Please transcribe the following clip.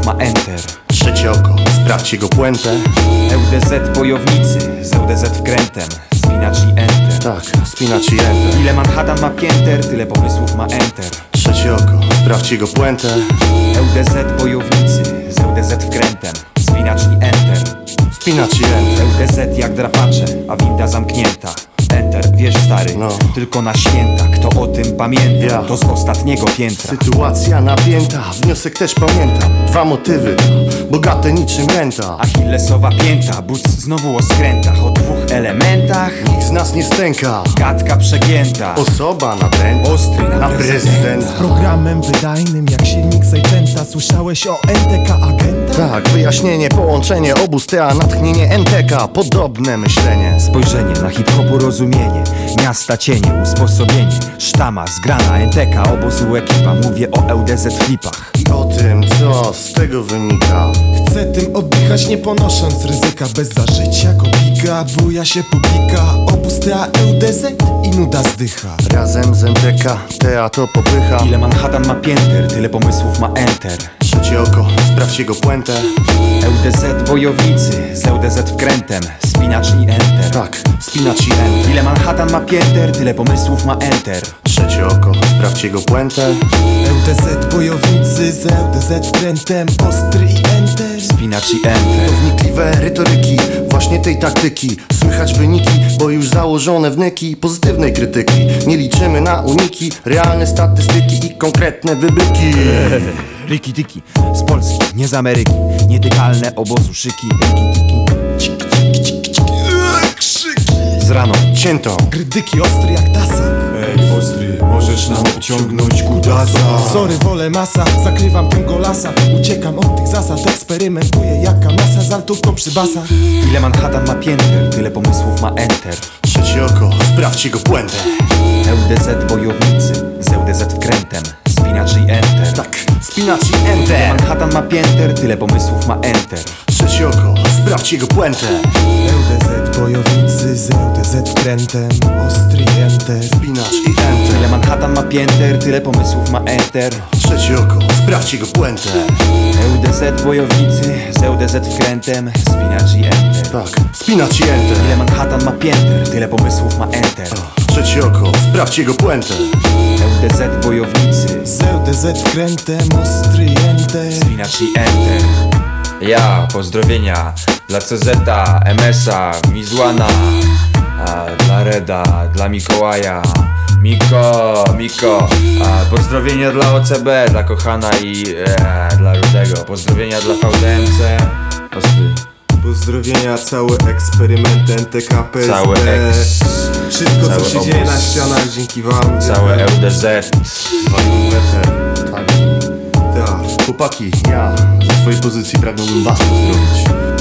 pomysłów ma enter. Trzecie oko, sprawdź jego puentę. LDZ bojownicy, z LDZ wkrętem. Spinacz i enter. Tak, spinacz i enter. Ile Manhattan ma pięter, tyle pomysłów ma enter. Trzecie oko, sprawdź jego puentę. LDZ bojownicy, z LDZ wkrętem. Spinacz i enter. Spinacz i enter. LDZ jak drapacze, a winda zamknięta. Enter, wiesz stary, No. tylko na święta. Kto o tym pamięta, Ja. to z ostatniego piętra. Sytuacja napięta, wniosek też pamiętam. Dwa motywy, bogate niczym renta. Achillesowa pięta, but znowu o skrętach. O dwóch elementach, Nikt z nas nie stęka. gadka przegięta. Osoba nadęta, Ostry na na prezydenta. Programem wydajnym jak silnik Seigenta. Słyszałeś o NTK agenta? Tak, wyjaśnienie, połączenie obu stea, natchnienie NTK, podobne myślenie. Spojrzenie na hip-hopu, rozumienie miasta, cienie, usposobienie. Sztama, zgrana, NTK, obozu ekipa. Mówię o LDZ flipach. I o tym, co z tego wynika. Chcę tym oddychać, nie ponosząc ryzyka. Bez zażycia kopika, buja się publika. Obóz TA LDZ i nuda zdycha. Razem z NTK, tea to popycha. Ile Manhattan ma pięter, tyle pomysłów ma enter. Trzecie oko, sprawdź jego puentę. LDZ bojownicy, z LDZ wkrętem. Spinacz i enter. Tak, spinacz i enter. Ile Manhattan ma pięter, tyle pomysłów ma enter. Trzecie oko, sprawdź jego puentę. LDZ bojownicy z LDZ wkrętem. Ostry i enter. Spinacz i enter. Wnikliwe rytoryki, właśnie tej taktyki. Słychać wyniki, bo już założone wnyki pozytywnej krytyki. Nie liczymy na uniki, realne statystyki i konkretne wybryki. Riki tiki, z Polski, nie z Ameryki. Nietykalne obozu szyki. Riki tiki, Krzyki. z raną. Ciętą. Grydyki ostry jak tasa. Ej, ostry, możesz nam obciągnąć kutasa. Sorry, wolę masa, zakrywam tym golasa. Uciekam od tych zasad, eksperymentuję jaka masa z altówką przy basach. Ile Manhattan ma pięter, tyle pomysłów ma enter. Trzecie oko, sprawdź jego puentę. LDZ bojownicy, z LDZ wkrętem. Spinacz i enter. Tak, spinacz i Ile enter. Manhattan ma pięter, tyle pomysłów ma enter. Trzecie oko, sprawdź jego puentę. LDZ bojownicy z LDZ wkrętem. Ostry enter. Spinacz i Ile enter. Manhattan ma pięter, tyle pomysłów ma enter. Trzecie oko, sprawdź jego puentę. LDZ bojownicy, z LDZ wkrętem. Spinacz i enter. Tak, spinacz i enter. Ile Manhattan ma pięter, tyle pomysłów ma enter. Trzecie oko, sprawdź jego puentę. LDZ bojownicy, Z LDZ wkrętem. Ostry enter. spinacz i enter. Ja, pozdrowienia dla CZ-a, MS-a, Mizłana, a dla Reda, dla Mikołaja. Miko, pozdrowienia dla OCB, dla Kochana i dla Rudego. Pozdrowienia dla VDMC. Ostry. Pozdrowienia, cały eksperyment NTK PSD. Cały Wszystko cały co się dzieje na obóz. ścianach dzięki wam. Całe LDZ. Tak. Tak. Chłopaki, ja ze swojej pozycji pragnąłbym was pozdrowić.